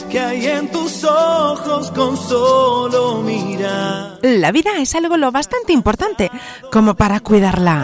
que hay en tus ojos con solo mirar. La vida es algo lo bastante importante como para cuidarla.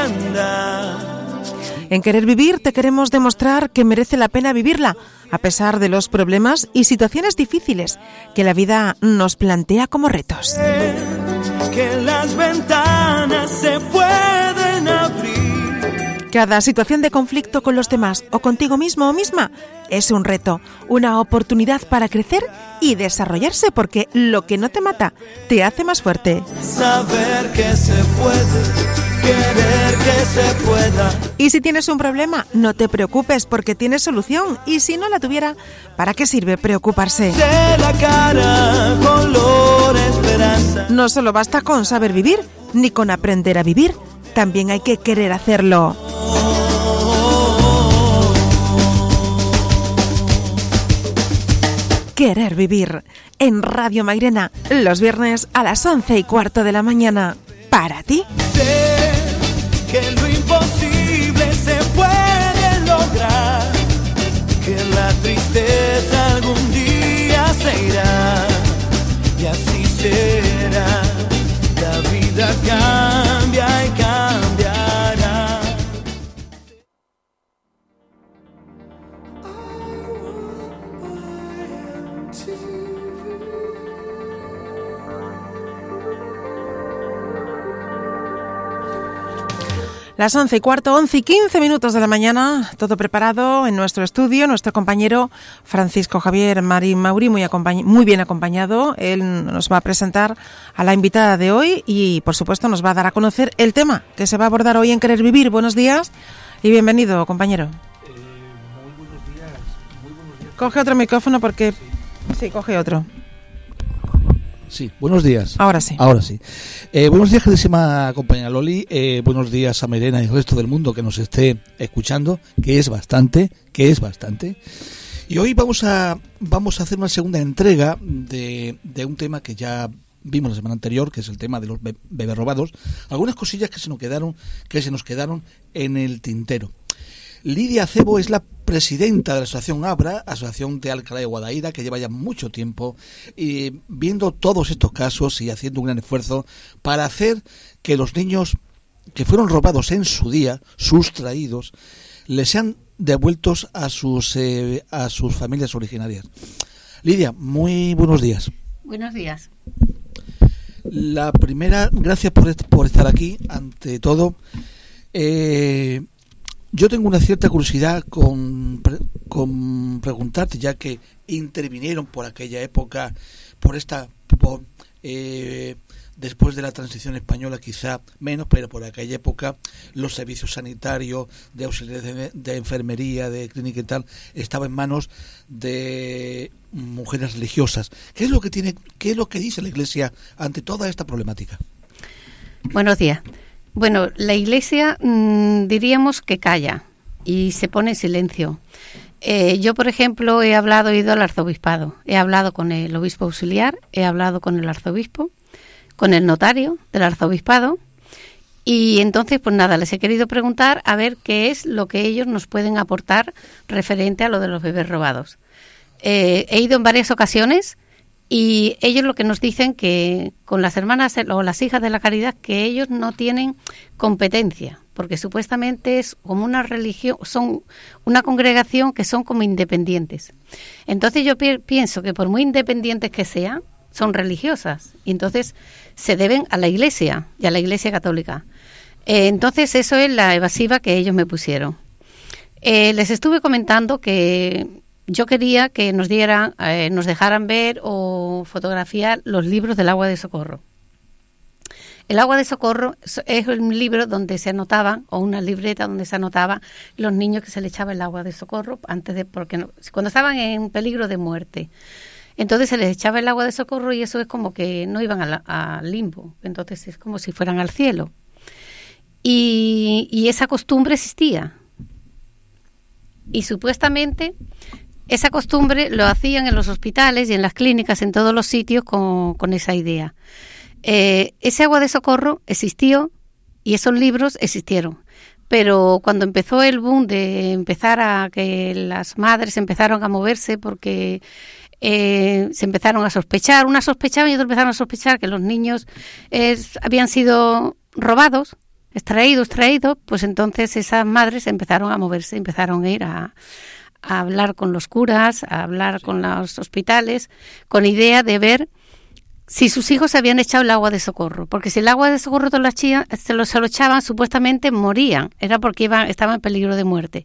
En Querer Vivir te queremos demostrar que merece la pena vivirla, a pesar de los problemas y situaciones difíciles que la vida nos plantea como retos. Que las ventanas se pueden abrir. Cada situación de conflicto con los demás o contigo mismo o misma es un reto, una oportunidad para crecer y desarrollarse, porque lo que no te mata te hace más fuerte. Saber que se puede, querer que se pueda. Y si tienes un problema, no te preocupes porque tienes solución. Y si no la tuviera, ¿para qué sirve preocuparse? De la cara, color, esperanza. No solo basta con saber vivir, ni con aprender a vivir. También hay que querer hacerlo. Querer Vivir, en Radio Mairena, los viernes a las 11:15 de la mañana. Para ti. Sé que lo imposible se puede lograr, que la tristeza algún día se irá, y así será. La vida cambia y cambiará. Las 11:15, 11:15 de la mañana, todo preparado en nuestro estudio. Nuestro compañero Francisco Javier Marín Mauri, muy bien acompañado. Él nos va a presentar a la invitada de hoy y, por supuesto, nos va a dar a conocer el tema que se va a abordar hoy en Querer Vivir. Buenos días y bienvenido, compañero. Muy buenos días. Coge otro micrófono porque... Sí, coge otro. Sí, buenos días. Ahora sí. Ahora sí. Buenos días, queridísima compañera Loli. Buenos días a Mairena y al resto del mundo que nos esté escuchando, que es bastante. Y hoy vamos a hacer una segunda entrega de un tema que ya vimos la semana anterior, que es el tema de los bebés robados. Algunas cosillas que se nos quedaron en el tintero. Lidia Acebo es la presidenta de la asociación ABRA, Asociación de Alcalá de Guadaira, que lleva ya mucho tiempo viendo todos estos casos y haciendo un gran esfuerzo para hacer que los niños que fueron robados en su día, sustraídos, les sean devueltos a sus familias originarias. Lidia, muy buenos días. Buenos días. La primera, gracias por estar aquí, ante todo. Yo tengo una cierta curiosidad con preguntarte, ya que intervinieron por aquella época, después de la transición española quizá menos, pero por aquella época los servicios sanitarios, de auxiliares de enfermería, de clínica y tal, estaban en manos de mujeres religiosas. ¿Qué es lo que dice la Iglesia ante toda esta problemática? Buenos días. Bueno, la Iglesia diríamos que calla y se pone en silencio. Yo, por ejemplo, he ido al arzobispado, he hablado con el obispo auxiliar, he hablado con el arzobispo, con el notario del arzobispado, y entonces, pues nada, les he querido preguntar a ver qué es lo que ellos nos pueden aportar referente a lo de los bebés robados. He ido en varias ocasiones. Y ellos lo que nos dicen que con las hermanas o las hijas de la caridad, que ellos no tienen competencia, porque supuestamente es como una religión, son una congregación que son como independientes. Entonces yo pienso que por muy independientes que sean, son religiosas, y entonces se deben a la Iglesia y a la Iglesia Católica. Entonces eso es la evasiva que ellos me pusieron. Les estuve comentando que yo quería que nos dejaran ver o fotografiar los libros del Agua de Socorro. El Agua de Socorro es un libro donde se anotaban, o una libreta donde se anotaba los niños que se le echaba el agua de socorro cuando estaban en peligro de muerte. Entonces se les echaba el agua de socorro y eso es como que no iban al limbo. Entonces es como si fueran al cielo. Y esa costumbre existía. Y supuestamente esa costumbre lo hacían en los hospitales y en las clínicas, en todos los sitios, con esa idea. Ese agua de socorro existió y esos libros existieron. Pero cuando empezó el boom de empezar a que las madres empezaron a moverse porque se empezaron a sospechar, unas sospechaban y otros empezaron a sospechar que los niños habían sido robados, extraídos, pues entonces esas madres empezaron a moverse, empezaron a ir a hablar con los curas, a hablar con los hospitales, con idea de ver si sus hijos se habían echado el agua de socorro, porque si el agua de socorro se lo echaban, supuestamente morían, era porque estaban en peligro de muerte.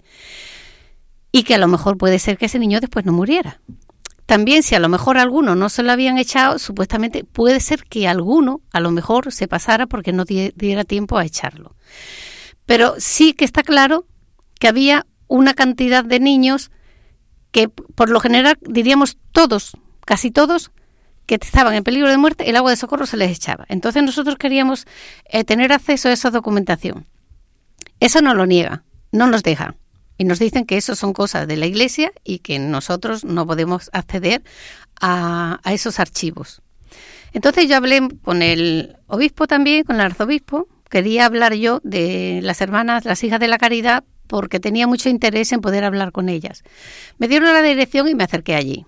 Y que a lo mejor puede ser que ese niño después no muriera. También si a lo mejor alguno no se lo habían echado, supuestamente puede ser que alguno a lo mejor se pasara porque no diera tiempo a echarlo. Pero sí que está claro que había una cantidad de niños que por lo general, diríamos todos, casi todos, que estaban en peligro de muerte, el agua de socorro se les echaba. Entonces nosotros queríamos tener acceso a esa documentación. Eso nos lo niega, no nos deja. Y nos dicen que eso son cosas de la Iglesia y que nosotros no podemos acceder a esos archivos. Entonces yo hablé con el obispo también, con el arzobispo. Quería hablar yo de las hermanas, las hijas de la caridad, porque tenía mucho interés en poder hablar con ellas. Me dieron la dirección y me acerqué allí.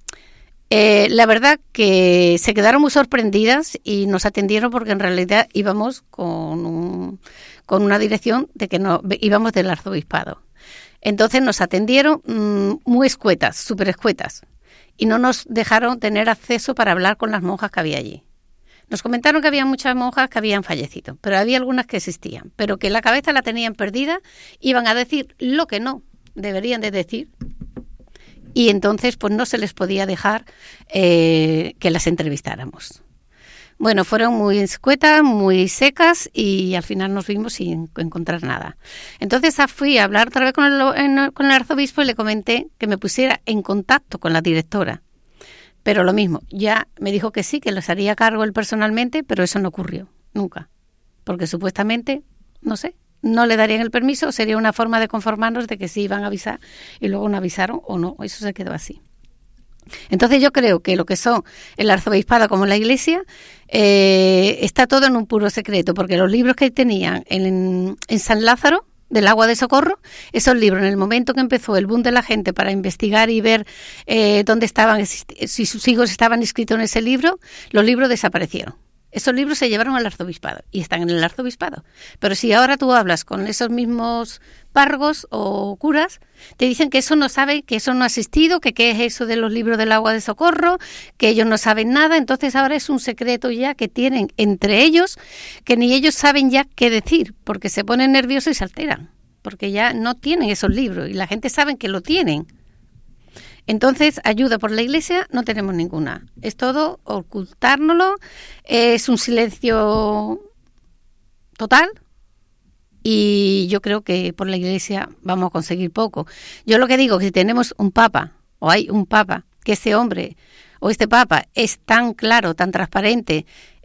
La verdad que se quedaron muy sorprendidas y nos atendieron porque en realidad íbamos con una dirección de que no íbamos del arzobispado. Entonces nos atendieron muy escuetas, súper escuetas, y no nos dejaron tener acceso para hablar con las monjas que había allí. Nos comentaron que había muchas monjas que habían fallecido, pero había algunas que existían, pero que la cabeza la tenían perdida, iban a decir lo que no deberían de decir, y entonces pues no se les podía dejar que las entrevistáramos. Bueno, fueron muy escuetas, muy secas y al final nos vimos sin encontrar nada. Entonces fui a hablar otra vez con el arzobispo y le comenté que me pusiera en contacto con la directora. Pero lo mismo, ya me dijo que sí, que los haría cargo él personalmente, pero eso no ocurrió, nunca. Porque supuestamente, no sé, no le darían el permiso, sería una forma de conformarnos de que sí iban a avisar y luego no avisaron o no, eso se quedó así. Entonces yo creo que lo que son el arzobispado como la Iglesia está todo en un puro secreto, porque los libros que tenían en San Lázaro, del agua de socorro, esos libros, en el momento que empezó el boom de la gente para investigar y ver dónde estaban, si sus hijos estaban inscritos en ese libro, los libros desaparecieron. Esos libros se llevaron al arzobispado y están en el arzobispado. Pero si ahora tú hablas con esos mismos párrocos o curas, te dicen que eso no sabe, que eso no ha existido, que qué es eso de los libros del agua de socorro, que ellos no saben nada. Entonces ahora es un secreto ya que tienen entre ellos, que ni ellos saben ya qué decir, porque se ponen nerviosos y se alteran, porque ya no tienen esos libros y la gente sabe que lo tienen. Entonces, ayuda por la Iglesia no tenemos ninguna. Es todo ocultárnoslo, es un silencio total y yo creo que por la Iglesia vamos a conseguir poco. Yo lo que digo, que si tenemos un papa o hay un papa, que ese hombre o este papa es tan claro, tan transparente,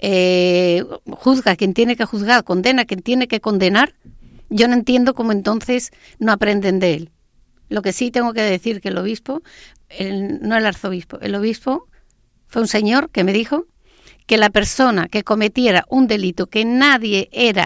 juzga a quien tiene que juzgar, condena a quien tiene que condenar, yo no entiendo cómo entonces no aprenden de él. Lo que sí tengo que decir que el obispo, no el arzobispo, el obispo fue un señor que me dijo que la persona que cometiera un delito que nadie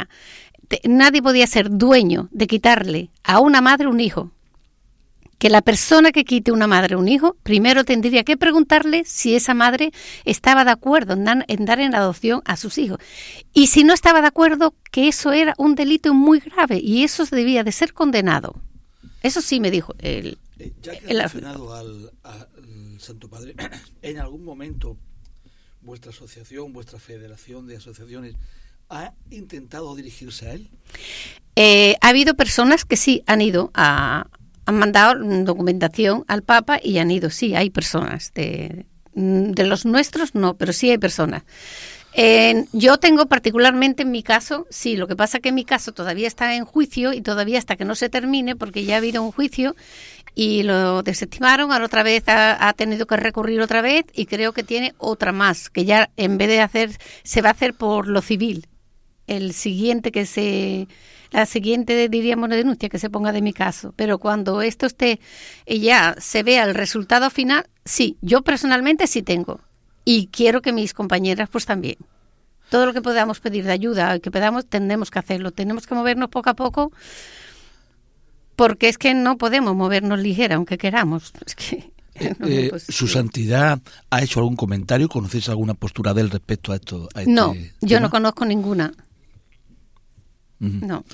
podía ser dueño de quitarle a una madre un hijo, que la persona que quite una madre un hijo, primero tendría que preguntarle si esa madre estaba de acuerdo en dar en adopción a sus hijos. Y si no estaba de acuerdo, que eso era un delito muy grave y eso debía de ser condenado. Eso sí me dijo el mencionado al Santo Padre, ¿en algún momento vuestra asociación, vuestra federación de asociaciones ha intentado dirigirse a él? Ha habido personas que sí han ido han mandado documentación al Papa y han ido, sí, hay personas. De los nuestros no, pero sí hay personas. Yo tengo particularmente en mi caso, sí, lo que pasa que en mi caso todavía está en juicio y todavía hasta que no se termine, porque ya ha habido un juicio y lo desestimaron, ahora otra vez ha tenido que recurrir otra vez y creo que tiene otra más, que ya en vez de se va a hacer por lo civil. La siguiente, diríamos, denuncia que se ponga de mi caso. Pero cuando esto esté y ya se vea el resultado final, sí, yo personalmente sí tengo. Y quiero que mis compañeras pues también. Todo lo que podamos pedir de ayuda, que podamos, tenemos que hacerlo. Tenemos que movernos poco a poco, porque es que no podemos movernos ligera, aunque queramos. Es que ¿Su santidad ha hecho algún comentario? ¿Conocéis alguna postura de él respecto a esto? No, yo no conozco ninguna. No.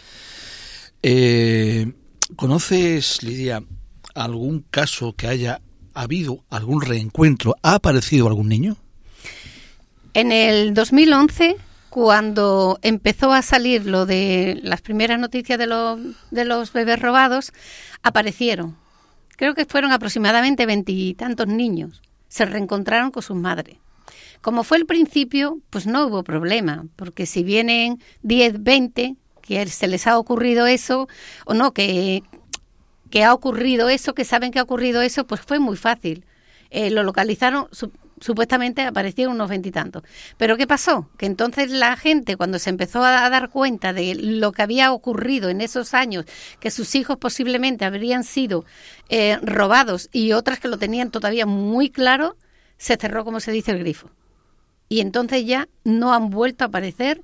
¿Conoces, Lidia, algún caso que haya habido algún reencuentro? ¿Ha aparecido algún niño? En el 2011, cuando empezó a salir lo de las primeras noticias de los bebés robados, aparecieron. Creo que fueron aproximadamente 20 y tantos niños. Se reencontraron con sus madres. Como fue el principio, pues no hubo problema, porque si vienen 10, 20, que se les ha ocurrido eso, o no, que ha ocurrido eso, que saben que ha ocurrido eso, pues fue muy fácil. Lo localizaron, supuestamente aparecieron unos 20 y tantos. Pero ¿qué pasó? Que entonces la gente, cuando se empezó a dar cuenta de lo que había ocurrido en esos años, que sus hijos posiblemente habrían sido robados y otras que lo tenían todavía muy claro, se cerró, como se dice, el grifo. Y entonces ya no han vuelto a aparecer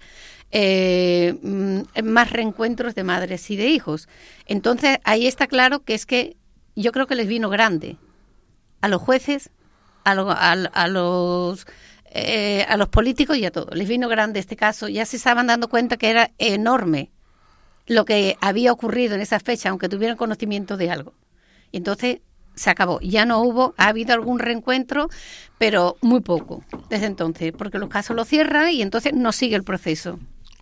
más reencuentros de madres y de hijos. Entonces ahí está claro que es que yo creo que les vino grande a los jueces, a los políticos y a todos. Les vino grande este caso. Ya se estaban dando cuenta que era enorme lo que había ocurrido en esa fecha, aunque tuvieran conocimiento de algo. Y entonces se acabó. Ya no hubo, ha habido algún reencuentro, pero muy poco desde entonces, porque los casos lo cierran y entonces no sigue el proceso.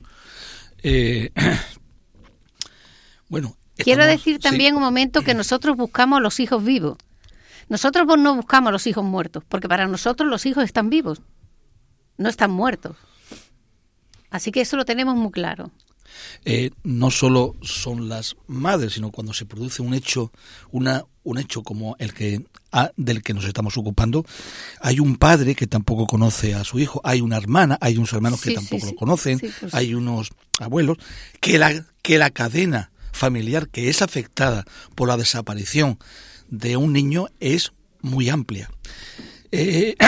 Bueno, quiero decir también un momento que nosotros buscamos a los hijos vivos. Nosotros no buscamos a los hijos muertos, porque para nosotros los hijos están vivos, no están muertos. Así que eso lo tenemos muy claro. No solo son las madres, sino cuando se produce un hecho, un hecho como el del que nos estamos ocupando, hay un padre que tampoco conoce a su hijo, hay una hermana, hay unos hermanos que tampoco lo conocen, pues hay unos abuelos, que la cadena familiar que es afectada por la desaparición de un niño es muy amplia. ¿Qué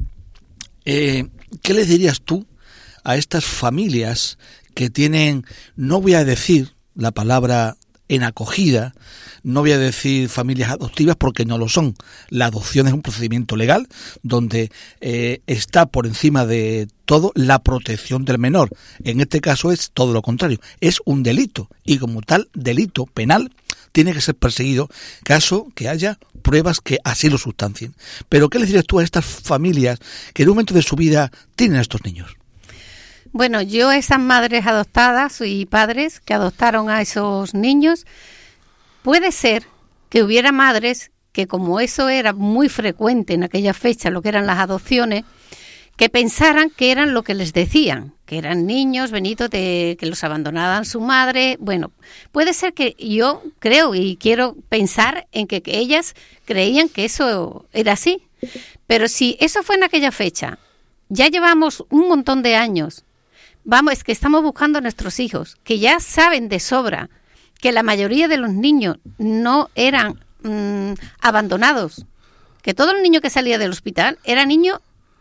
le dirías tú a estas familias que tienen, no voy a decir la palabra en acogida, no voy a decir familias adoptivas porque no lo son? La adopción es un procedimiento legal donde está por encima de todo la protección del menor. En este caso es todo lo contrario, es un delito y como tal delito penal tiene que ser perseguido caso que haya pruebas que así lo sustancien. Pero ¿qué le dirías tú a estas familias que en un momento de su vida tienen a estos niños? Bueno, yo a esas madres adoptadas y padres que adoptaron a esos niños, puede ser que hubiera madres que, como eso era muy frecuente en aquella fecha, lo que eran las adopciones, que pensaran que eran lo que les decían, que eran niños venidos de que los abandonaban su madre. Bueno, puede ser que yo creo y quiero pensar en que ellas creían que eso era así. Pero si eso fue en aquella fecha, ya llevamos un montón de años. Vamos, es que estamos buscando a nuestros hijos, que ya saben de sobra que la mayoría de los niños no eran abandonados, que todo el niño que salía del hospital eran niños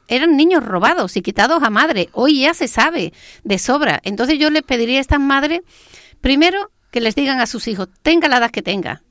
robados y quitados a madre. Hoy ya se sabe de sobra. Entonces yo les pediría a estas madres, primero, que les digan a sus hijos, tenga la edad que tengan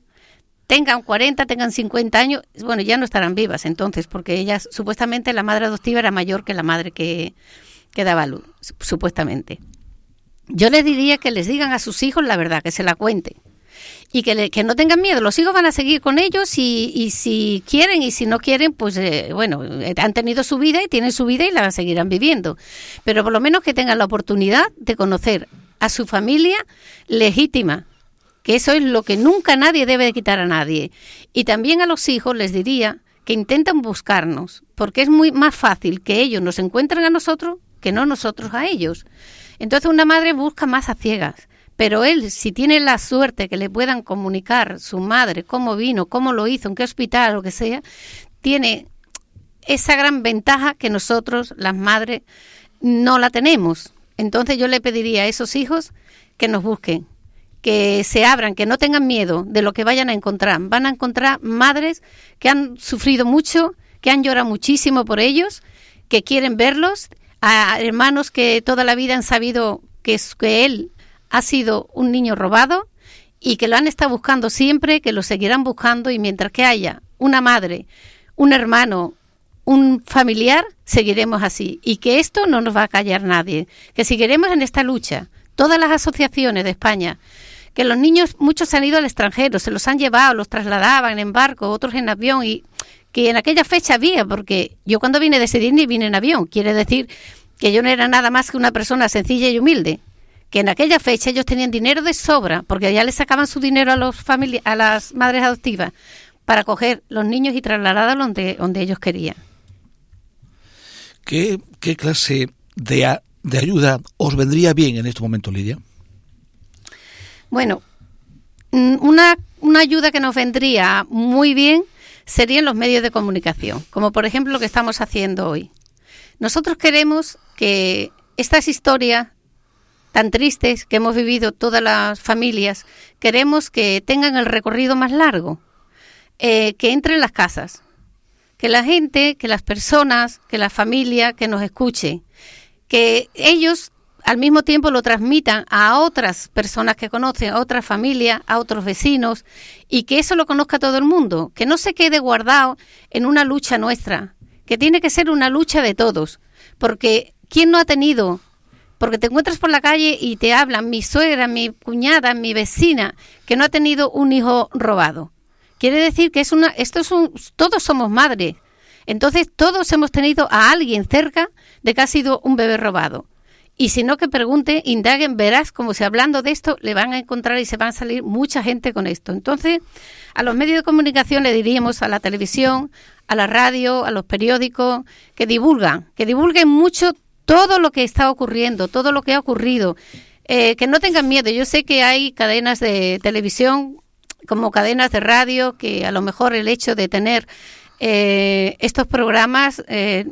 40, tengan 50 años, bueno, ya no estarán vivas entonces, porque ellas, supuestamente la madre adoptiva era mayor que la madre que daba luz, supuestamente. Yo les diría que les digan a sus hijos la verdad, que se la cuenten. Y que no tengan miedo, los hijos van a seguir con ellos y si quieren y si no quieren, pues han tenido su vida y tienen su vida y la seguirán viviendo. Pero por lo menos que tengan la oportunidad de conocer a su familia legítima, que eso es lo que nunca nadie debe de quitar a nadie. Y también a los hijos les diría que intenten buscarnos, porque es muy más fácil que ellos nos encuentren a nosotros que no nosotros a ellos. Entonces una madre busca más a ciegas. Pero él, si tiene la suerte que le puedan comunicar su madre cómo vino, cómo lo hizo, en qué hospital, lo que sea, tiene esa gran ventaja que nosotros, las madres, no la tenemos. Entonces yo le pediría a esos hijos que nos busquen, que se abran, que no tengan miedo de lo que vayan a encontrar. Van a encontrar madres que han sufrido mucho, que han llorado muchísimo por ellos, que quieren verlos, a hermanos que toda la vida han sabido que él ha sido un niño robado y que lo han estado buscando siempre, que lo seguirán buscando, y mientras que haya una madre un hermano, un familiar, seguiremos así. Y que esto no nos va a callar nadie. Que seguiremos en esta lucha. Todas las asociaciones de España, que los niños, muchos se han ido al extranjero, se los han llevado, los trasladaban en barco, otros en avión, y que en aquella fecha había, porque yo cuando vine de Sydney vine en avión, quiere decir que yo no era nada más que una persona sencilla y humilde, que en aquella fecha ellos tenían dinero de sobra, porque ya les sacaban su dinero a las madres adoptivas, para coger los niños y trasladarlos donde ellos querían. ¿Qué clase de ayuda os vendría bien en este momento, Lidia? Bueno, una ayuda que nos vendría muy bien serían los medios de comunicación, como por ejemplo lo que estamos haciendo hoy. Nosotros queremos que estas historias tan tristes que hemos vivido todas las familias, queremos que tengan el recorrido más largo, que entren en las casas, que la gente, que las personas, que la familia, que nos escuche, que ellos al mismo tiempo lo transmitan a otras personas que conocen, a otras familias, a otros vecinos, y que eso lo conozca todo el mundo, que no se quede guardado en una lucha nuestra, que tiene que ser una lucha de todos, porque ¿quién no ha tenido? Porque te encuentras por la calle y te hablan, mi suegra, mi cuñada, mi vecina, que no ha tenido un hijo robado. Quiere decir que todos somos madres, entonces todos hemos tenido a alguien cerca de que ha sido un bebé robado. Y si no, que pregunte, indaguen, verás como si hablando de esto le van a encontrar y se van a salir mucha gente con esto. Entonces, a los medios de comunicación le diríamos, a la televisión, a la radio, a los periódicos, que divulguen mucho todo lo que está ocurriendo, todo lo que ha ocurrido, que no tengan miedo. Yo sé que hay cadenas de televisión como cadenas de radio, que a lo mejor el hecho de tener estos programas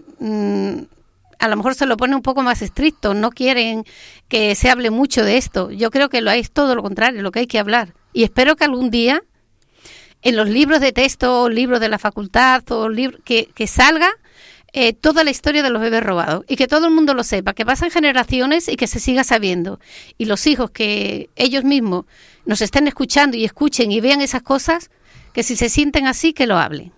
a lo mejor se lo pone un poco más estricto, no quieren que se hable mucho de esto. Yo creo que es todo lo contrario, lo que hay que hablar. Y espero que algún día en los libros de texto, libros de la facultad, o que salga toda la historia de los bebés robados y que todo el mundo lo sepa, que pasen generaciones y que se siga sabiendo. Y los hijos que ellos mismos nos estén escuchando y escuchen y vean esas cosas, que si se sienten así, que lo hablen.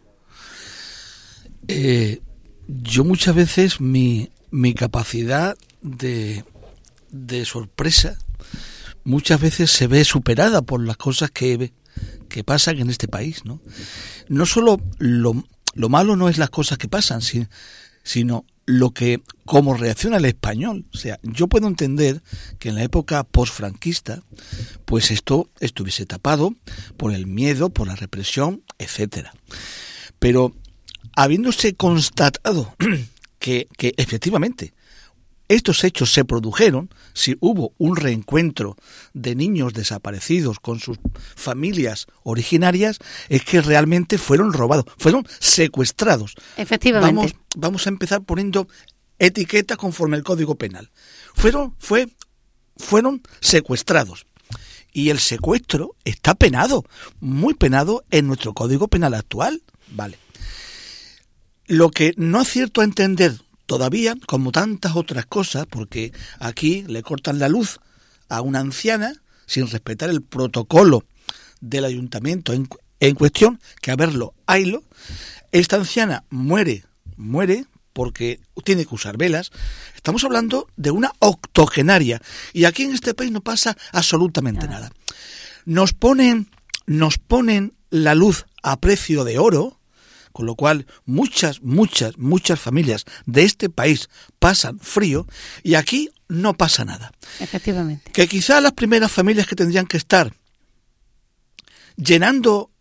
Yo muchas veces mi capacidad de sorpresa muchas veces se ve superada por las cosas que pasan en este país, ¿no? No solo lo malo no es las cosas que pasan, sino cómo reacciona el español. O sea, yo puedo entender que en la época posfranquista, pues esto estuviese tapado por el miedo, por la represión, etcétera. Pero habiéndose constatado que efectivamente estos hechos se produjeron, si hubo un reencuentro de niños desaparecidos con sus familias originarias, es que realmente fueron robados, fueron secuestrados. Efectivamente. Vamos a empezar poniendo etiquetas conforme el Código Penal. Fueron secuestrados. Y el secuestro está penado, muy penado en nuestro Código Penal actual. Vale. Lo que no acierto a entender todavía, como tantas otras cosas, porque aquí le cortan la luz a una anciana sin respetar el protocolo del ayuntamiento en cuestión, que a verlo, haylo. Esta anciana muere porque tiene que usar velas. Estamos hablando de una octogenaria y aquí en este país no pasa absolutamente nada. Nos ponen la luz a precio de oro, con lo cual muchas familias de este país pasan frío y aquí no pasa nada. Efectivamente. Que quizá las primeras familias que tendrían que estar llenando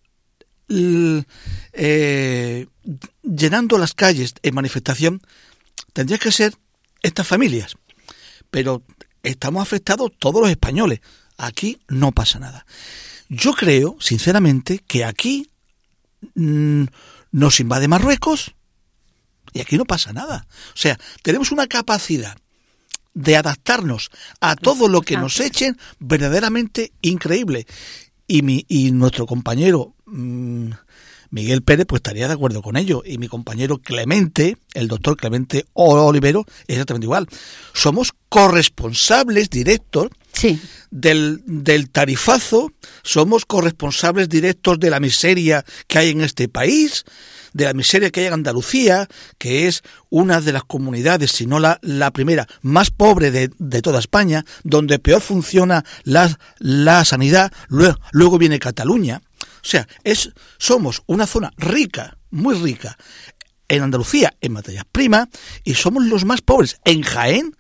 las calles en manifestación tendrían que ser estas familias. Pero estamos afectados todos los españoles. Aquí no pasa nada. Yo creo, sinceramente, que aquí nos invade Marruecos y aquí no pasa nada. O sea, tenemos una capacidad de adaptarnos a todo lo que nos echen verdaderamente increíble. Y nuestro compañero Miguel Pérez pues estaría de acuerdo con ello, y mi compañero Clemente, el doctor Clemente Olivero, es exactamente igual. Somos corresponsables directos del tarifazo, somos corresponsables directos de la miseria que hay en este país, de la miseria que hay en Andalucía, que es una de las comunidades, si no la primera, más pobre de toda España, donde peor funciona la sanidad. Luego viene Cataluña. O sea, somos una zona rica, muy rica, en Andalucía, en materias primas, y somos los más pobres. En Jaén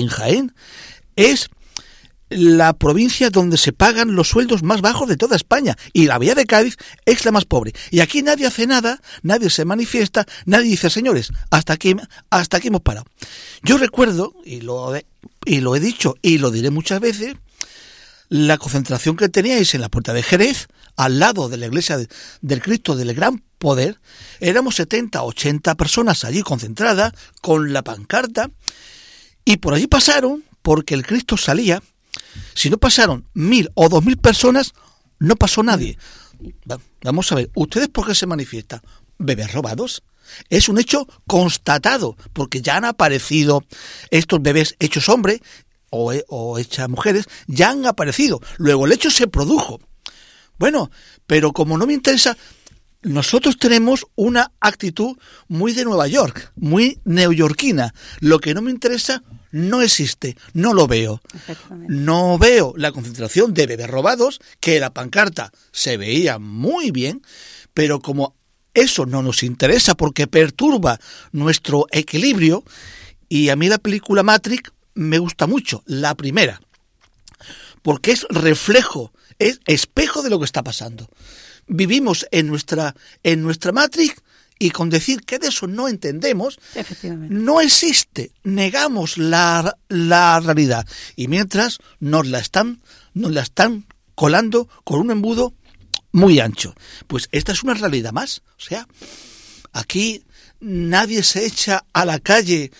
es la provincia donde se pagan los sueldos más bajos de toda España, y la Bahía de Cádiz es la más pobre. Y aquí nadie hace nada, nadie se manifiesta, nadie dice, señores, hasta aquí hemos parado. Yo recuerdo, y lo he dicho y lo diré muchas veces, la concentración que teníais en la Puerta de Jerez, al lado de la iglesia del Cristo del Gran Poder. Éramos 70, 80 personas allí concentradas con la pancarta, y por allí pasaron, porque el Cristo salía. Si no pasaron 1.000 o 2.000 personas, no pasó nadie. Vamos a ver, ¿ustedes por qué se manifiestan? ¿Bebés robados? Es un hecho constatado, porque ya han aparecido estos bebés hechos hombres o hechas mujeres, ya han aparecido. Luego el hecho se produjo. Bueno, pero como no me interesa, nosotros tenemos una actitud muy de Nueva York, muy neoyorquina. Lo que no me interesa no existe, no lo veo. No veo la concentración de bebés robados, que la pancarta se veía muy bien, pero como eso no nos interesa porque perturba nuestro equilibrio, y a mí la película Matrix me gusta mucho, la primera, porque es reflejo, es espejo de lo que está pasando. Vivimos en nuestra Matrix, y con decir que de eso no entendemos, no existe, negamos la realidad, y mientras nos la están colando con un embudo muy ancho. Pues esta es una realidad más. O sea, aquí nadie se echa a la calle,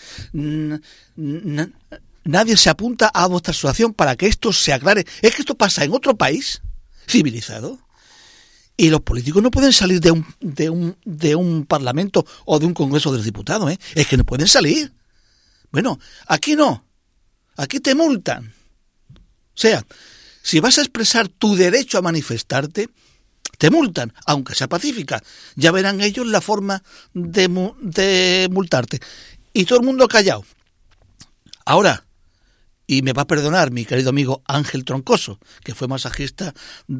nadie se apunta a vuestra situación para que esto se aclare. Es que esto pasa en otro país civilizado, y los políticos no pueden salir de un parlamento o de un congreso de los diputados, es que no pueden salir. Bueno, aquí no, aquí te multan. O sea, si vas a expresar tu derecho a manifestarte, te multan, aunque sea pacífica. Ya verán ellos la forma de multarte. Y todo el mundo callado. Ahora, y me va a perdonar mi querido amigo Ángel Troncoso, que fue masajista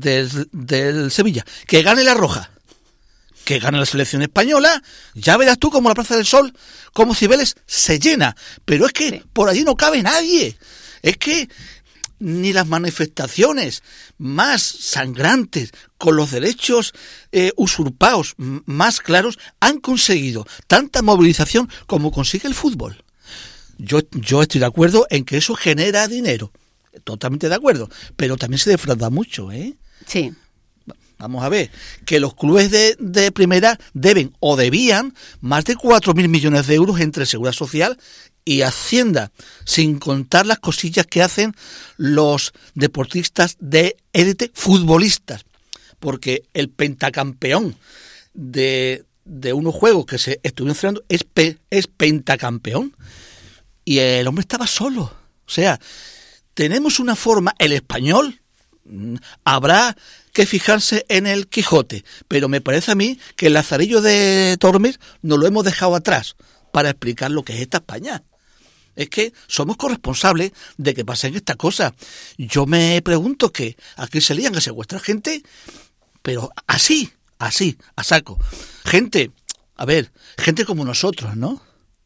del Sevilla, que gane la Roja, que gane la selección española, ya verás tú como la Plaza del Sol, como Cibeles, se llena. Pero es que por allí no cabe nadie. Es que ni las manifestaciones más sangrantes, con los derechos usurpados más claros, han conseguido tanta movilización como consigue el fútbol. Yo estoy de acuerdo en que eso genera dinero, totalmente de acuerdo, pero también se defrauda mucho, ¿eh? Sí. Vamos a ver, que los clubes de primera deben o debían más de 4.000 millones de euros entre Seguridad Social y Hacienda, sin contar las cosillas que hacen los deportistas de élite, futbolistas, porque el pentacampeón de unos juegos que se estuvieron celebrando es pentacampeón. Y el hombre estaba solo. O sea, tenemos una forma, el español, habrá que fijarse en el Quijote, pero me parece a mí que el Lazarillo de Tormes nos lo hemos dejado atrás para explicar lo que es esta España. Es que somos corresponsables de que pasen estas cosas. Yo me pregunto que aquí se lían, que secuestran gente, pero así, a saco. Gente como nosotros, ¿no?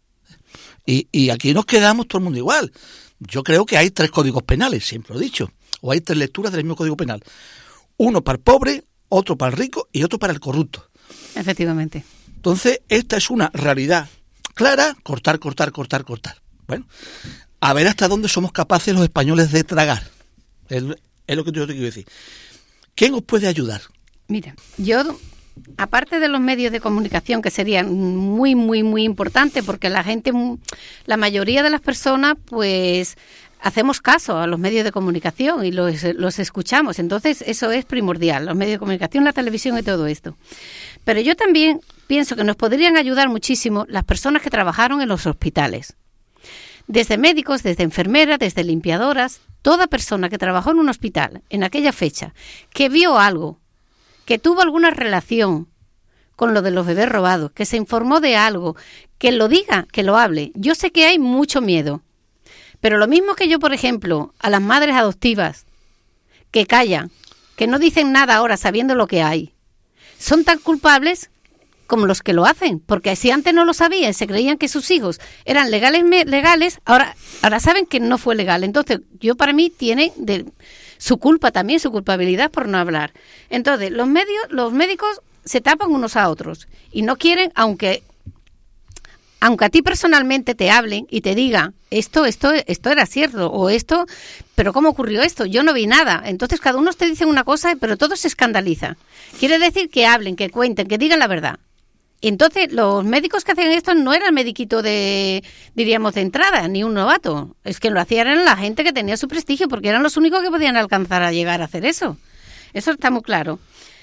Y aquí nos quedamos todo el mundo igual. Yo creo que hay 3 códigos penales, siempre lo he dicho, o hay 3 lecturas del mismo código penal. Uno para el pobre, otro para el rico y otro para el corrupto. Efectivamente. Entonces, esta es una realidad clara, cortar. Bueno, a ver hasta dónde somos capaces los españoles de tragar. Es lo que yo te quiero decir. ¿Quién os puede ayudar? Mira, yo, aparte de los medios de comunicación, que serían muy, muy, muy importantes, porque la mayoría de las personas, pues, hacemos caso a los medios de comunicación y los escuchamos. Entonces, eso es primordial, los medios de comunicación, la televisión y todo esto. Pero yo también pienso que nos podrían ayudar muchísimo las personas que trabajaron en los hospitales. Desde médicos, desde enfermeras, desde limpiadoras, toda persona que trabajó en un hospital en aquella fecha, que vio algo, que tuvo alguna relación con lo de los bebés robados, que se informó de algo, que lo diga, que lo hable. Yo sé que hay mucho miedo, pero lo mismo que yo, por ejemplo, a las madres adoptivas que callan, que no dicen nada ahora sabiendo lo que hay, son tan culpables como los que lo hacen, porque si antes no lo sabían, se creían que sus hijos eran legales, ahora saben que no fue legal. Entonces, para mí tiene su culpa también, su culpabilidad por no hablar. Entonces, los médicos se tapan unos a otros y no quieren, aunque a ti personalmente te hablen y te digan esto era cierto, o esto, pero ¿cómo ocurrió esto? Yo no vi nada. Entonces, cada uno te dice una cosa, pero todo se escandaliza. Quiere decir que hablen, que cuenten, que digan la verdad. Entonces, los médicos que hacían esto no era el mediquito de entrada, ni un novato. Es que lo hacían la gente que tenía su prestigio, porque eran los únicos que podían alcanzar a llegar a hacer eso. Eso está muy claro.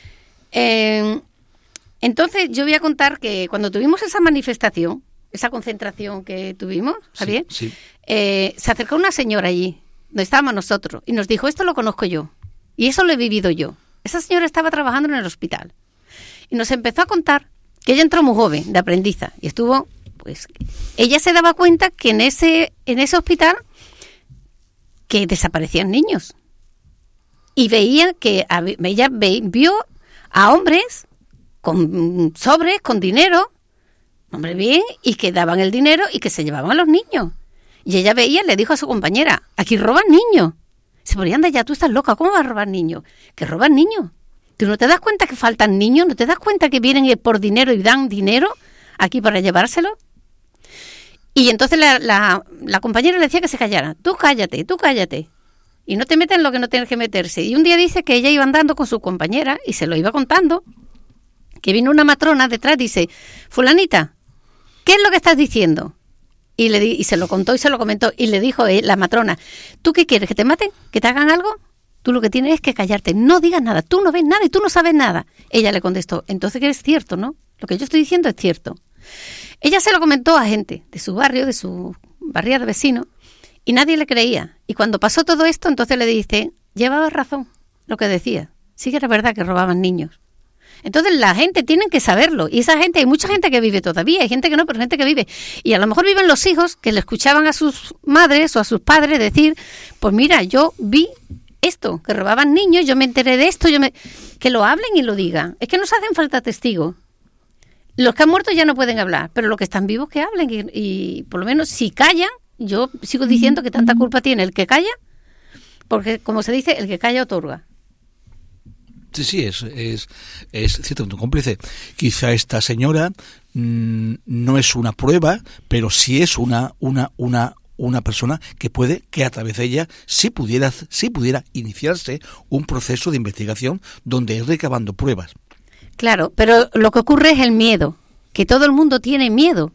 Entonces, yo voy a contar que cuando tuvimos esa manifestación, esa concentración que tuvimos, Javier, sí. Se acercó una señora allí, donde estábamos nosotros, y nos dijo, esto lo conozco yo, y eso lo he vivido yo. Esa señora estaba trabajando en el hospital, y nos empezó a contar que ella entró muy joven, de aprendiza, y estuvo, pues, ella se daba cuenta que en ese hospital que desaparecían niños, y veía que ella vio a hombres con sobres, con dinero, hombre bien, y que daban el dinero y que se llevaban a los niños. Y ella veía, le dijo a su compañera, aquí roban niños. Se ponía, anda ya, tú estás loca, ¿cómo vas a robar niños? Que roban niños. ¿Tú no te das cuenta que faltan niños? ¿No te das cuenta que vienen por dinero y dan dinero aquí para llevárselo? Y entonces la compañera le decía que se callara. Tú cállate. Y no te metas en lo que no tienes que meterse. Y un día dice que ella iba andando con su compañera y se lo iba contando, que vino una matrona detrás, dice, fulanita, ¿qué es lo que estás diciendo? Y se lo contó y se lo comentó. Y le dijo la matrona, ¿tú qué quieres? ¿Que te maten? ¿Que te hagan algo? Tú lo que tienes es que callarte, no digas nada, tú no ves nada y tú no sabes nada. Ella le contestó, entonces que es cierto, ¿no? Lo que yo estoy diciendo es cierto. Ella se lo comentó a gente de su barrio, de su barriada de vecinos, y nadie le creía. Y cuando pasó todo esto, entonces le dice, llevaba razón lo que decía. Sí que era verdad que robaban niños. Entonces la gente tiene que saberlo. Y esa gente, hay mucha gente que vive todavía, hay gente que no, pero gente que vive. Y a lo mejor viven los hijos que le escuchaban a sus madres o a sus padres decir, pues mira, yo vi esto, que robaban niños, yo me enteré de esto, que lo hablen y lo digan. Es que nos hacen falta testigos. Los que han muerto ya no pueden hablar, pero los que están vivos que hablen. Y por lo menos si callan, yo sigo diciendo que tanta culpa tiene el que calla, porque como se dice, el que calla otorga. Sí, es ciertamente cómplice. Quizá esta señora no es una prueba, pero sí es una persona que a través de ella sí pudiera iniciarse un proceso de investigación donde es recabando pruebas. Claro, pero lo que ocurre es el miedo, que todo el mundo tiene miedo.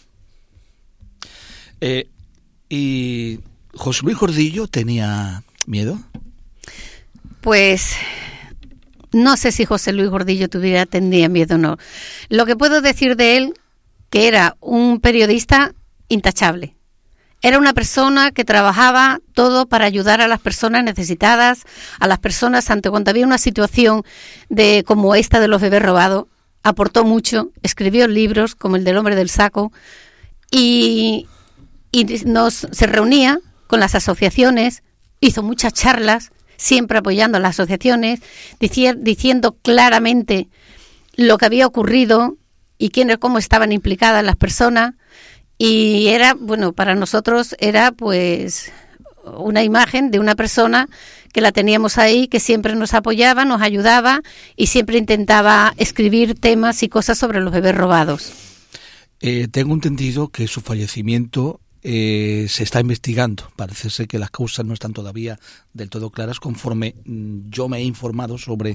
¿Y José Luis Gordillo tenía miedo? Pues no sé si José Luis Gordillo tendría miedo o no. Lo que puedo decir de él, que era un periodista intachable. Era una persona que trabajaba todo para ayudar a las personas necesitadas, a las personas ante cuando había una situación como esta de los bebés robados. Aportó mucho, escribió libros como el del hombre del saco y se reunía con las asociaciones, hizo muchas charlas, siempre apoyando a las asociaciones, diciendo claramente lo que había ocurrido y cómo estaban implicadas las personas. Y era, bueno, para nosotros era pues una imagen de una persona que la teníamos ahí, que siempre nos apoyaba, nos ayudaba y siempre intentaba escribir temas y cosas sobre los bebés robados. Tengo entendido que su fallecimiento se está investigando. Parece ser que las causas no están todavía del todo claras, conforme yo me he informado sobre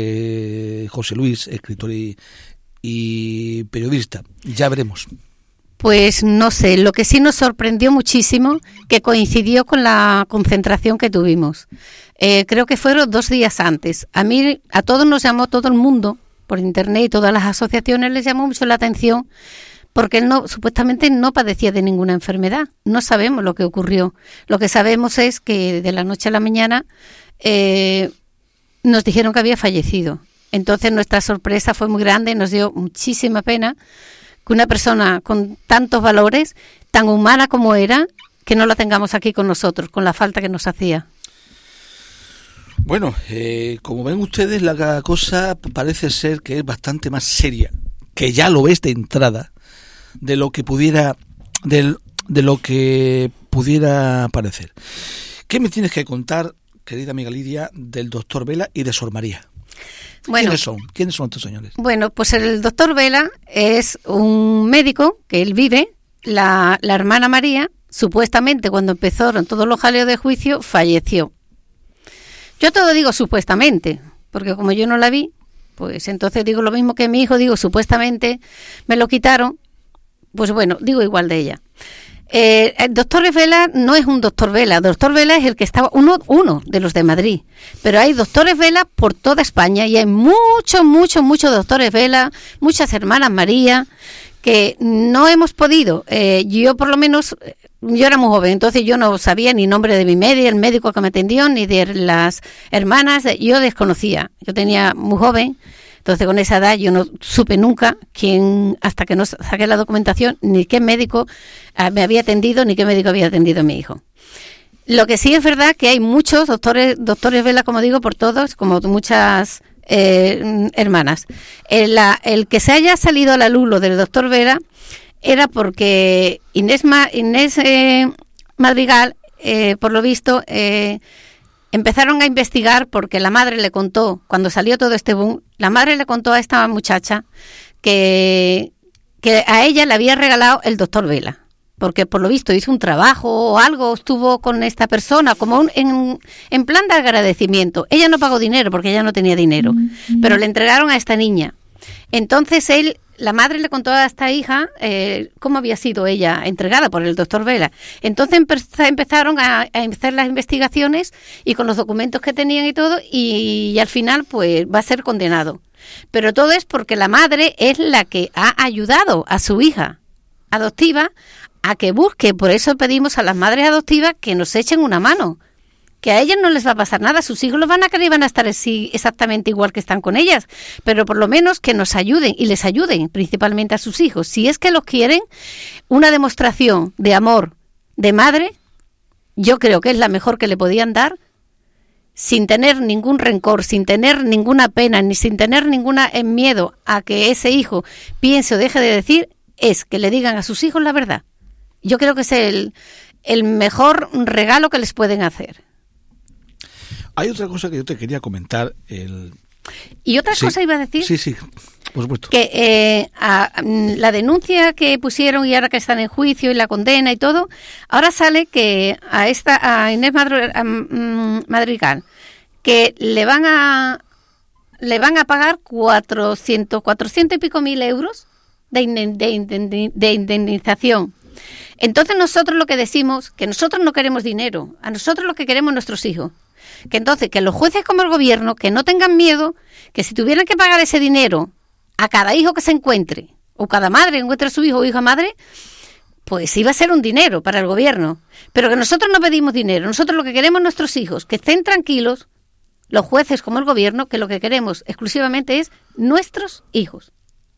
José Luis, escritor y periodista. Ya veremos. Pues no sé, lo que sí nos sorprendió muchísimo, que coincidió con la concentración que tuvimos. Creo que fueron 2 días antes. A todos nos llamó, todo el mundo, por internet y todas las asociaciones les llamó mucho la atención, porque él supuestamente no padecía de ninguna enfermedad. No sabemos lo que ocurrió. Lo que sabemos es que de la noche a la mañana nos dijeron que había fallecido. Entonces nuestra sorpresa fue muy grande, nos dio muchísima pena que una persona con tantos valores, tan humana como era, que no la tengamos aquí con nosotros, con la falta que nos hacía. Bueno, como ven ustedes, la cosa parece ser que es bastante más seria, que ya lo es de entrada, de lo que pudiera parecer. ¿Qué me tienes que contar, querida amiga Lidia, del doctor Vela y de Sor María? Bueno, ¿Quiénes son estos señores? Bueno, pues el doctor Vela es un médico que él vive. La hermana María, supuestamente cuando empezaron todos los jaleos de juicio, falleció. Yo todo digo supuestamente, porque como yo no la vi, pues entonces digo lo mismo que mi hijo, digo supuestamente me lo quitaron, pues bueno, digo igual de ella. El doctor Vela no es un doctor Vela. El doctor Vela es el que estaba uno de los de Madrid, pero hay doctores Vela por toda España y hay muchos doctores Vela, muchas hermanas María que no hemos podido. Yo por lo menos, yo era muy joven, entonces yo no sabía ni nombre de mi médico, el médico que me atendió, ni de las hermanas, yo desconocía. Yo tenía muy joven. Entonces, con esa edad yo no supe nunca quién, hasta que no saqué la documentación, ni qué médico me había atendido, ni qué médico había atendido a mi hijo. Lo que sí es verdad que hay muchos doctores Vela, como digo, por todos, como muchas hermanas. El que se haya salido a la luz lo del doctor Vela era porque Inés Madrigal, por lo visto, empezaron a investigar porque la madre le contó, cuando salió todo este boom, la madre le contó a esta muchacha que a ella le había regalado el doctor Vela, porque por lo visto hizo un trabajo o algo, estuvo con esta persona como en plan de agradecimiento. Ella no pagó dinero porque ella no tenía dinero, pero le entregaron a esta niña. Entonces la madre le contó a esta hija cómo había sido ella entregada por el doctor Vela. Entonces empezaron a hacer las investigaciones y con los documentos que tenían y todo, y al final pues va a ser condenado. Pero todo es porque la madre es la que ha ayudado a su hija adoptiva a que busque. Por eso pedimos a las madres adoptivas que nos echen una mano. Que a ellas no les va a pasar nada, sus hijos los van a querer y van a estar exactamente igual que están con ellas, pero por lo menos que nos ayuden y les ayuden principalmente a sus hijos. Si es que los quieren, una demostración de amor de madre, yo creo que es la mejor que le podían dar, sin tener ningún rencor, sin tener ninguna pena, ni sin tener ningún miedo a que ese hijo piense o deje de decir, es que le digan a sus hijos la verdad. Yo creo que es el mejor regalo que les pueden hacer. Hay otra cosa que yo te quería comentar. Y otra cosa iba a decir. Sí, por supuesto. Que la denuncia que pusieron y ahora que están en juicio y la condena y todo, ahora sale que a Inés Madrigal, que le van a pagar 400 y pico mil euros de indemnización. Entonces nosotros lo que decimos, que nosotros no queremos dinero, a nosotros lo que queremos nuestros hijos. Que entonces, que los jueces como el gobierno, que no tengan miedo, que si tuvieran que pagar ese dinero a cada hijo que se encuentre, o cada madre que encuentre a su hijo o hija madre, pues iba a ser un dinero para el gobierno. Pero que nosotros no pedimos dinero, nosotros lo que queremos nuestros hijos, que estén tranquilos, los jueces como el gobierno, que lo que queremos exclusivamente es nuestros hijos.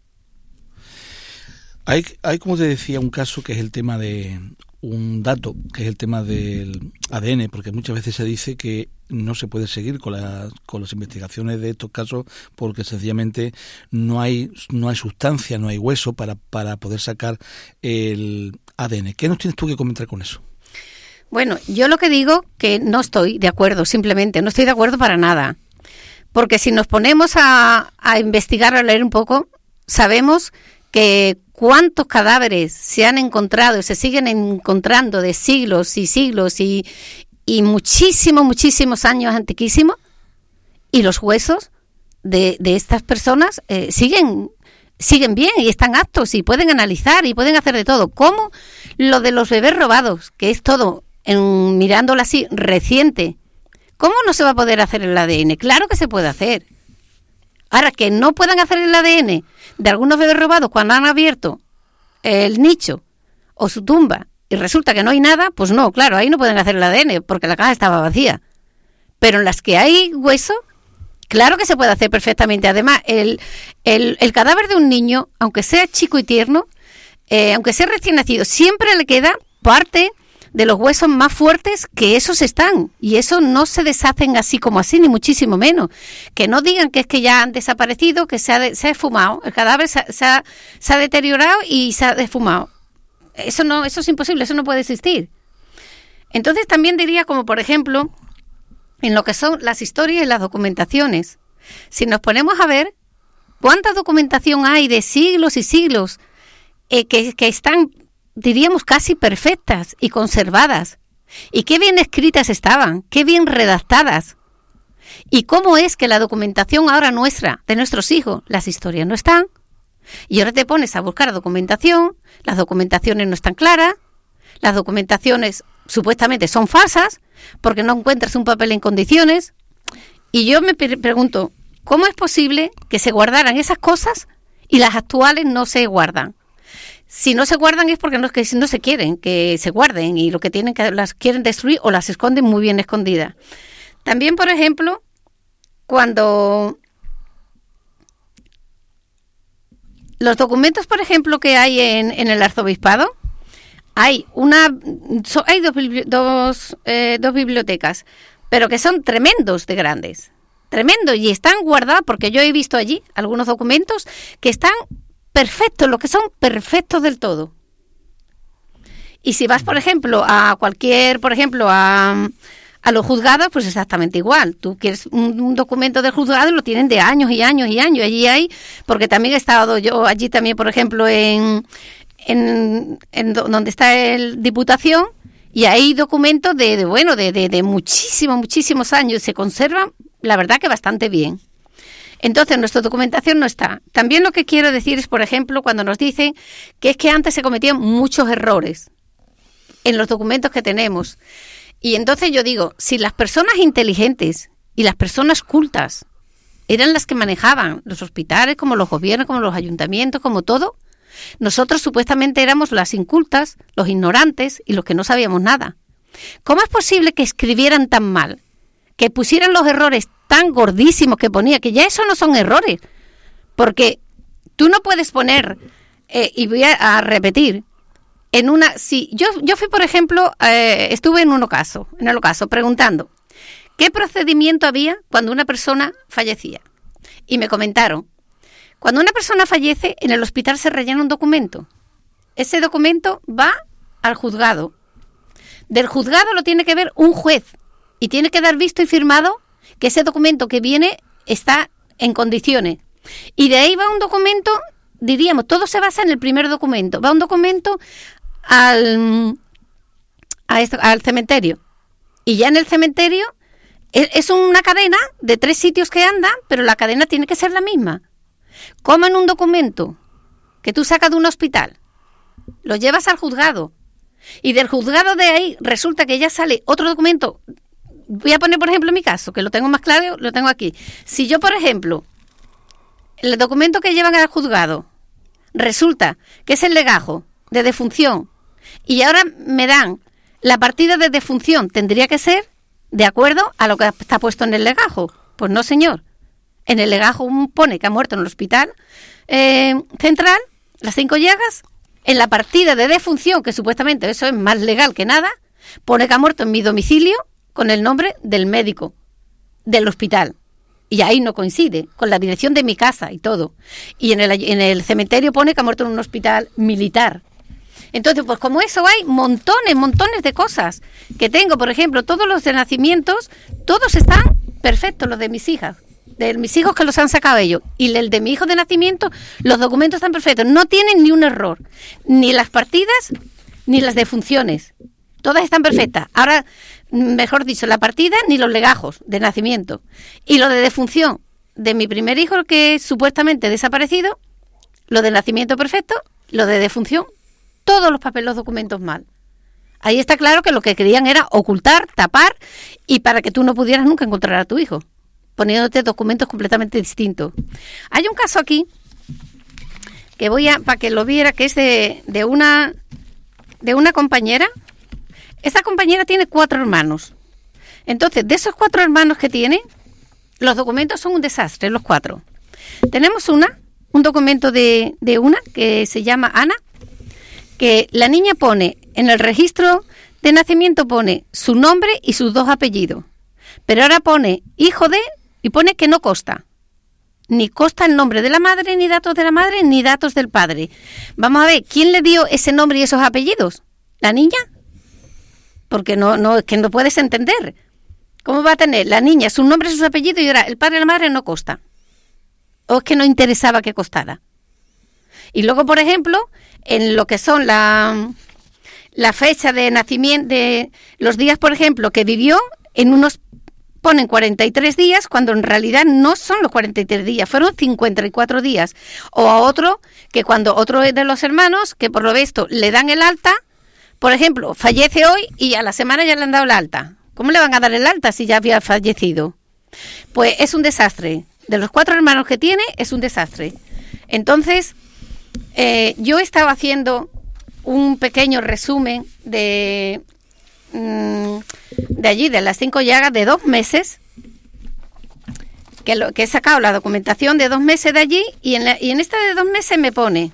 Hay, como te decía, un caso que es el tema de un dato, que es el tema del ADN, porque muchas veces se dice que no se puede seguir con las investigaciones de estos casos porque sencillamente no hay sustancia, no hay hueso para poder sacar el ADN. ¿Qué nos tienes tú que comentar con eso? Bueno, yo lo que digo que no estoy de acuerdo, simplemente no estoy de acuerdo para nada, porque si nos ponemos a investigar, a leer un poco, sabemos que cuántos cadáveres se han encontrado, se siguen encontrando de siglos y siglos y muchísimos años antiquísimos, y los huesos de estas personas siguen siguen bien y están aptos y pueden analizar y pueden hacer de todo. Como lo de los bebés robados, que es todo, mirándolo así, reciente. ¿Cómo no se va a poder hacer el ADN? Claro que se puede hacer. Ahora, que no puedan hacer el ADN de algunos bebés robados cuando han abierto el nicho o su tumba y resulta que no hay nada, pues no, claro, ahí no pueden hacer el ADN porque la caja estaba vacía. Pero en las que hay hueso, claro que se puede hacer perfectamente. Además, el cadáver de un niño, aunque sea chico y tierno, aunque sea recién nacido, siempre le queda parte de los huesos más fuertes que esos están. Y eso no se deshacen así como así, ni muchísimo menos. Que no digan que es que ya han desaparecido, que se ha esfumado. El cadáver se ha deteriorado y se ha esfumado. Eso es imposible, eso no puede existir. Entonces también diría, como por ejemplo, en lo que son las historias y las documentaciones. Si nos ponemos a ver cuánta documentación hay de siglos y siglos que están, diríamos, casi perfectas y conservadas. Y qué bien escritas estaban, qué bien redactadas. Y cómo es que la documentación ahora nuestra, de nuestros hijos, las historias no están. Y ahora te pones a buscar documentación, las documentaciones no están claras, las documentaciones supuestamente son falsas, porque no encuentras un papel en condiciones. Y yo me pregunto, ¿cómo es posible que se guardaran esas cosas y las actuales no se guardan? Si no se guardan es porque no se quieren que se guarden y lo que tienen que las quieren destruir o las esconden muy bien escondidas. También, por ejemplo, cuando los documentos, por ejemplo, que hay en el arzobispado, hay dos bibliotecas, pero que son tremendos de grandes, tremendos, y están guardados, porque yo he visto allí algunos documentos que están perfectos, lo que son perfectos del todo. Y si vas, por ejemplo, a los juzgados, pues exactamente igual. Tú quieres un documento del juzgado y lo tienen de años y años y años. Allí hay, porque también he estado yo allí también, por ejemplo, en donde está el Diputación, y hay documentos de muchísimos años. Se conservan, la verdad, que bastante bien. Entonces, nuestra documentación no está. También lo que quiero decir es, por ejemplo, cuando nos dicen que es que antes se cometían muchos errores en los documentos que tenemos. Y entonces yo digo, si las personas inteligentes y las personas cultas eran las que manejaban los hospitales, como los gobiernos, como los ayuntamientos, como todo, nosotros supuestamente éramos las incultas, los ignorantes y los que no sabíamos nada. ¿Cómo es posible que escribieran tan mal? Que pusieran los errores tan gordísimos que ponía, que ya eso no son errores. Porque tú no puedes poner, y voy a repetir, si yo fui, por ejemplo, estuve en el ocaso preguntando qué procedimiento había cuando una persona fallecía. Y me comentaron, cuando una persona fallece, en el hospital se rellena un documento. Ese documento va al juzgado. Del juzgado lo tiene que ver un juez y tiene que dar visto y firmado que ese documento que viene está en condiciones. Y de ahí va un documento, diríamos, todo se basa en el primer documento. Va un documento al cementerio. Y ya en el cementerio es una cadena de 3 sitios que andan, pero la cadena tiene que ser la misma. Como en un documento que tú sacas de un hospital, lo llevas al juzgado, y del juzgado de ahí resulta que ya sale otro documento. Voy a poner, por ejemplo, mi caso, que lo tengo más claro, lo tengo aquí. Si yo, por ejemplo, el documento que llevan al juzgado resulta que es el legajo de defunción, y ahora me dan la partida de defunción, tendría que ser de acuerdo a lo que está puesto en el legajo. Pues no, señor. En el legajo pone que ha muerto en el hospital central, las 5 llagas. En la partida de defunción, que supuestamente eso es más legal que nada, pone que ha muerto en mi domicilio con el nombre del médico del hospital. Y ahí no coincide, con la dirección de mi casa y todo. Y en el cementerio pone que ha muerto en un hospital militar. Entonces, pues como eso hay montones de cosas que tengo. Por ejemplo, todos los de nacimientos, todos están perfectos, los de mis hijas. De mis hijos que los han sacado ellos. Y el de mi hijo de nacimiento, los documentos están perfectos. No tienen ni un error. Ni las partidas, ni las defunciones. Todas están perfectas. Ahora, mejor dicho, la partida ni los legajos de nacimiento. Y lo de defunción de mi primer hijo, que es supuestamente desaparecido, lo de nacimiento perfecto, lo de defunción, todos los papeles, los documentos mal. Ahí está claro que lo que querían era ocultar, tapar, y para que tú no pudieras nunca encontrar a tu hijo, poniéndote documentos completamente distintos. Hay un caso aquí que para que lo viera, que es de una compañera. Esta compañera tiene 4 hermanos. Entonces, de esos 4 hermanos que tiene, los documentos son un desastre, los 4. Tenemos un documento de una que se llama Ana, que la niña pone en el registro de nacimiento, pone su nombre y sus 2 apellidos. Pero ahora pone hijo de, y pone que no consta. Ni consta el nombre de la madre, ni datos de la madre, ni datos del padre. Vamos a ver, ¿quién le dio ese nombre y esos apellidos? ¿La niña? Porque es que no puedes entender. ¿Cómo va a tener la niña su nombre, sus apellidos, y ahora el padre y la madre no consta? ¿O es que no interesaba que costara? Y luego, por ejemplo, en lo que son la fecha de nacimiento, de los días, por ejemplo, que vivió, en unos ponen 43 días, cuando en realidad no son los 43 días, fueron 54 días. O a otro, que cuando otro de los hermanos, que por lo visto le dan el alta, por ejemplo, fallece hoy y a la semana ya le han dado el alta. ¿Cómo le van a dar el alta si ya había fallecido? Pues es un desastre. De los 4 hermanos que tiene, es un desastre. Entonces, yo estaba haciendo un pequeño resumen de allí, de las 5 llagas, de 2 meses, que he sacado la documentación de 2 meses de allí, y en esta de 2 meses me pone: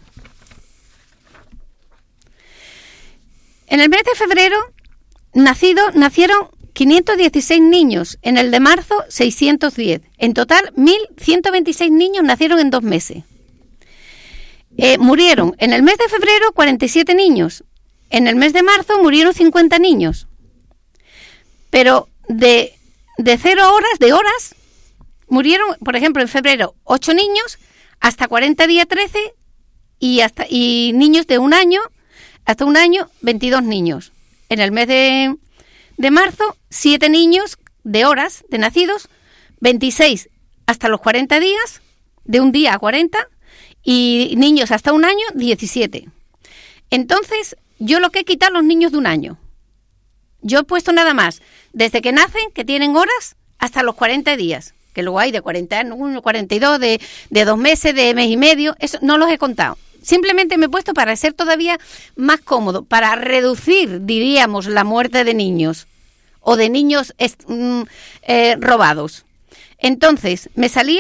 en el mes de febrero nacieron 516 niños, en el de marzo 610. En total, 1.126 niños nacieron en 2 meses. Murieron en el mes de febrero 47 niños. En el mes de marzo murieron 50 niños. Pero de 0 horas, murieron, por ejemplo, en febrero 8 niños, hasta 40 días 13, y niños de 1 año, hasta 1 año, 22 niños. En el mes de marzo, 7 niños de horas de nacidos, 26 hasta los 40 días, de 1 día a 40, y niños hasta 1 año, 17. Entonces, yo lo que he quitado los niños de 1 año. Yo he puesto nada más, desde que nacen, que tienen horas, hasta los 40 días, que luego hay de 41, 42, de 2 meses, de mes y medio, eso no los he contado. Simplemente me he puesto para ser todavía más cómodo, para reducir, diríamos, la muerte de niños o de niños robados. Entonces, me salía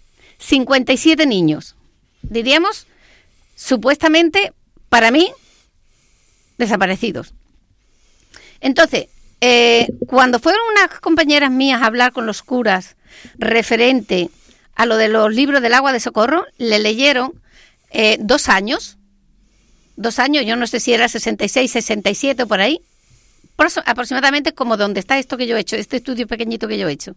57 niños, diríamos, supuestamente, para mí, desaparecidos. Entonces, cuando fueron unas compañeras mías a hablar con los curas referente a lo de los libros del agua de socorro, le leyeron 2 años. 2 años, yo no sé si era 66, 67 o por ahí. Aproximadamente como donde está esto que yo he hecho, este estudio pequeñito que yo he hecho.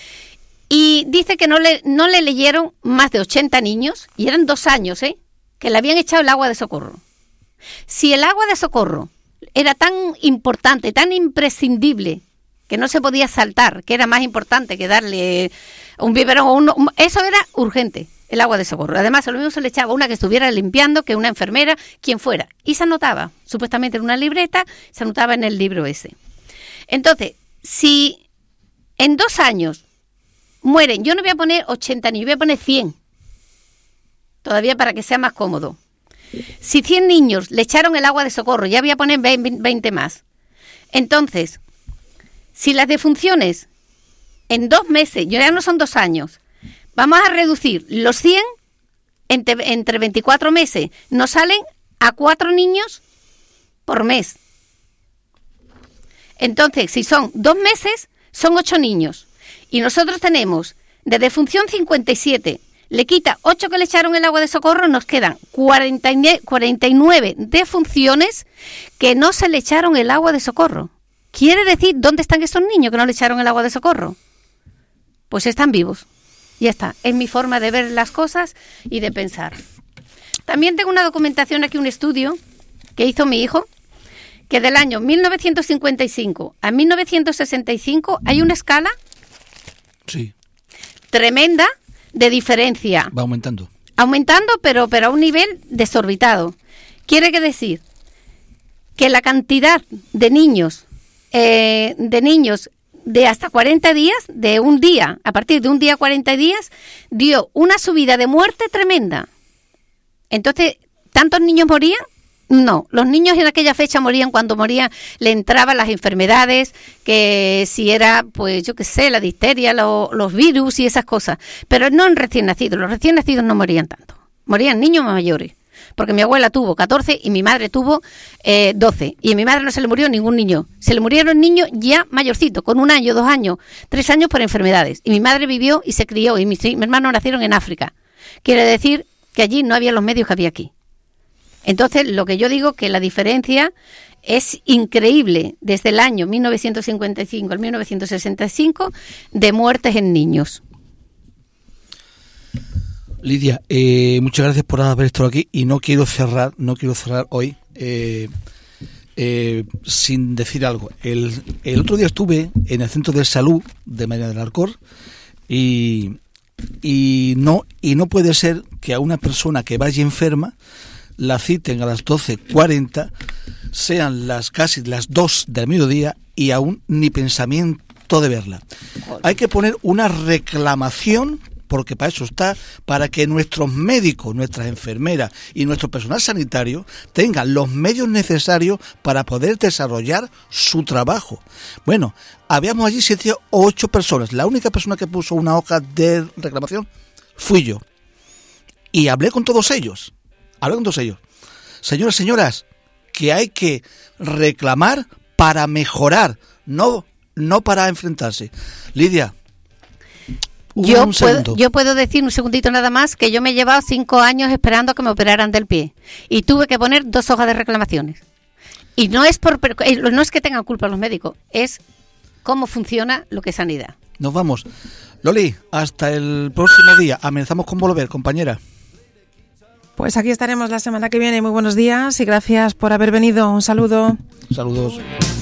Y dice que no le leyeron más de 80 niños, y eran 2 años, que le habían echado el agua de socorro. Si el agua de socorro era tan importante, tan imprescindible, que no se podía saltar, que era más importante que darle un biberón, eso era urgente, el agua de socorro. Además, a lo mismo se le echaba una que estuviera limpiando, que una enfermera, quien fuera. Y se anotaba, supuestamente en una libreta, se anotaba en el libro ese. Entonces, si en 2 años mueren, yo no voy a poner 80 niños, voy a poner 100. Todavía para que sea más cómodo. Si 100 niños le echaron el agua de socorro, ya voy a poner 20 más. Entonces, si las defunciones en 2 meses, ya no son 2 años, vamos a reducir los 100 entre 24 meses, nos salen a 4 niños por mes. Entonces, si son 2 meses, son 8 niños. Y nosotros tenemos de defunción 57. Le quita 8 que le echaron el agua de socorro, nos quedan 49 defunciones que no se le echaron el agua de socorro. ¿Quiere decir dónde están esos niños que no le echaron el agua de socorro? Pues están vivos. Ya está. Es mi forma de ver las cosas y de pensar. También tengo una documentación aquí, un estudio que hizo mi hijo, que del año 1955 a 1965 hay una escala sí. tremenda de diferencia. Va aumentando. aumentando, pero a un nivel desorbitado. Quiere decir que la cantidad de niños de hasta 40 días, de un día, a partir de un día a 40 días, dio una subida de muerte tremenda. Entonces, ¿tantos niños morían? No, los niños en aquella fecha morían cuando morían, le entraban las enfermedades, que si era, pues yo qué sé, la difteria, los virus y esas cosas, pero no en recién nacidos. Los recién nacidos no morían tanto, morían niños más mayores, porque mi abuela tuvo 14 y mi madre tuvo 12, y a mi madre no se le murió ningún niño, se le murieron niños ya mayorcitos, con 1 año, 2 años, 3 años por enfermedades, y mi madre vivió y se crió, y mis hermanos nacieron en África. Quiere decir que allí no había los medios que había aquí. Entonces, lo que yo digo que la diferencia es increíble desde el año 1955 al 1965 de muertes en niños. Lidia, muchas gracias por haber estado aquí y no quiero cerrar hoy sin decir algo. El otro día estuve en el centro de salud de Mairena del Alcor y no puede ser que a una persona que vaya enferma la citen a las 12:40, sean casi las 2 del mediodía y aún ni pensamiento de verla. Hay que poner una reclamación, porque para eso está, para que nuestros médicos, nuestras enfermeras y nuestro personal sanitario tengan los medios necesarios para poder desarrollar su trabajo. Bueno, habíamos allí 7 o 8 personas. La única persona que puso una hoja de reclamación fui yo. Y hablé con todos ellos. Señoras, que hay que reclamar para mejorar, no para enfrentarse. Lidia, yo puedo decir un segundito nada más que yo me he llevado 5 años esperando a que me operaran del pie y tuve que poner 2 hojas de reclamaciones. Y no es que tengan culpa los médicos, es cómo funciona lo que es sanidad. Nos vamos. Loli, hasta el próximo día. Amenazamos con volver, compañera. Pues aquí estaremos la semana que viene. Muy buenos días y gracias por haber venido. Un saludo. Saludos.